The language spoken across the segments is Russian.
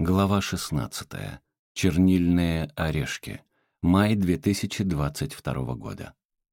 Глава 16. Чернильные орешки. Май 2022 года.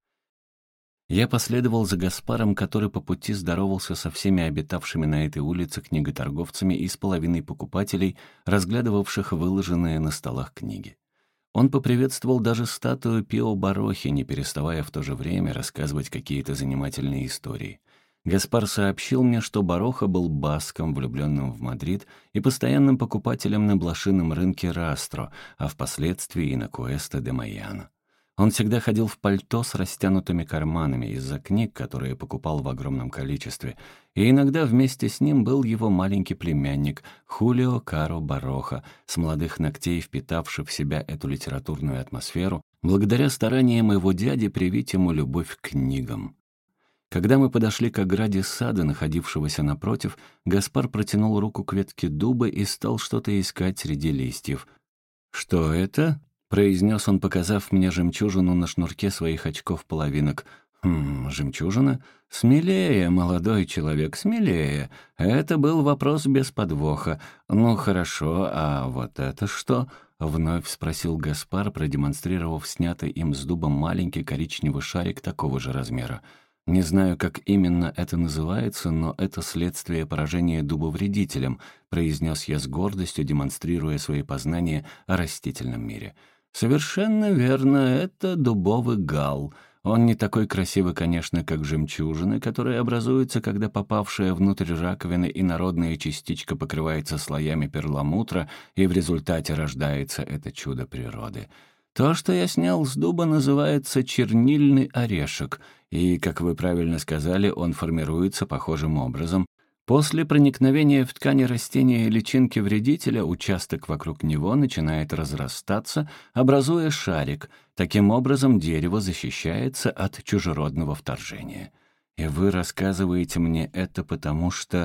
Я последовал за Гаспаром, который по пути здоровался со всеми обитавшими на этой улице книготорговцами и с половиной покупателей, разглядывавших выложенные на столах книги. Он поприветствовал даже статую Пио Барохи, не переставая в то же время рассказывать какие-то занимательные истории. Гаспар сообщил мне, что Бароха был баском, влюбленным в Мадрид, и постоянным покупателем на блошином рынке Растро, а впоследствии и на Куэста де Майяно. Он всегда ходил в пальто с растянутыми карманами из-за книг, которые покупал в огромном количестве, и иногда вместе с ним был его маленький племянник Хулио Каро Бароха, с молодых ногтей впитавший в себя эту литературную атмосферу, благодаря стараниям его дяди привить ему любовь к книгам. Когда мы подошли к ограде сада, находившегося напротив, Гаспар протянул руку к ветке дуба и стал что-то искать среди листьев. «Что это?» — произнес он, показав мне жемчужину на шнурке своих очков-половинок. Жемчужина? Смелее, молодой человек, смелее. Это был вопрос без подвоха. Ну, хорошо, а вот это что?» — вновь спросил Гаспар, продемонстрировав снятый им с дуба маленький коричневый шарик такого же размера. «Не знаю, как именно это называется, но это следствие поражения дуба вредителем», произнес я с гордостью, демонстрируя свои познания о растительном мире. «Совершенно верно, это дубовый гал. Он не такой красивый, конечно, как жемчужины, которые образуются, когда попавшая внутрь раковины инородная частичка покрывается слоями перламутра, и в результате рождается это чудо природы. То, что я снял с дуба, называется чернильный орешек, и, как вы правильно сказали, он формируется похожим образом. После проникновения в ткани растения личинки вредителя участок вокруг него начинает разрастаться, образуя шарик. Таким образом, дерево защищается от чужеродного вторжения. И вы рассказываете мне это потому что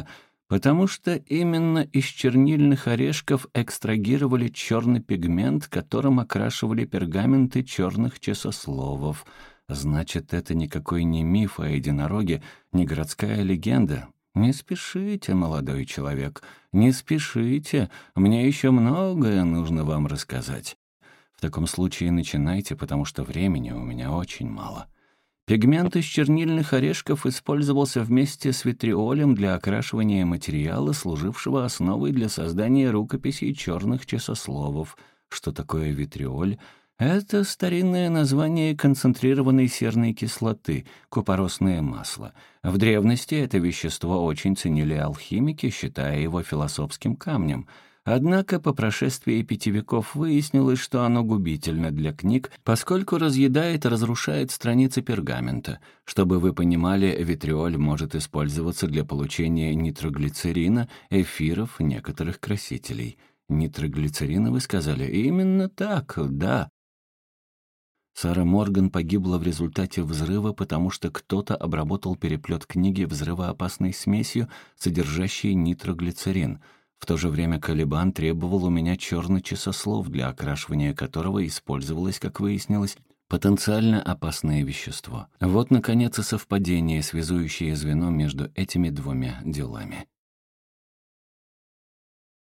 именно из чернильных орешков экстрагировали черный пигмент, которым окрашивали пергаменты черных часословов. Значит, это никакой не миф о единороге, не городская легенда. Не спешите, молодой человек, не спешите. Мне еще многое нужно вам рассказать. В таком случае начинайте, потому что времени у меня очень мало. Пигмент из чернильных орешков использовался вместе с витриолем для окрашивания материала, служившего основой для создания рукописей черных часословов. Что такое витриоль? Это старинное название концентрированной серной кислоты, купоросное масло. В древности это вещество очень ценили алхимики, считая его философским камнем. Однако по прошествии 5 веков выяснилось, что оно губительно для книг, поскольку разъедает и разрушает страницы пергамента. Чтобы вы понимали, витриоль может использоваться для получения нитроглицерина, эфиров, некоторых красителей. Нитроглицерина, вы сказали? Именно так, да. Сара Морган погибла в результате взрыва, потому что кто-то обработал переплет книги взрывоопасной смесью, содержащей нитроглицерин. В то же время Калибан требовал у меня черный часослов, для окрашивания которого использовалось, как выяснилось, потенциально опасное вещество. Вот, наконец, и совпадение, связующее звено между этими двумя делами.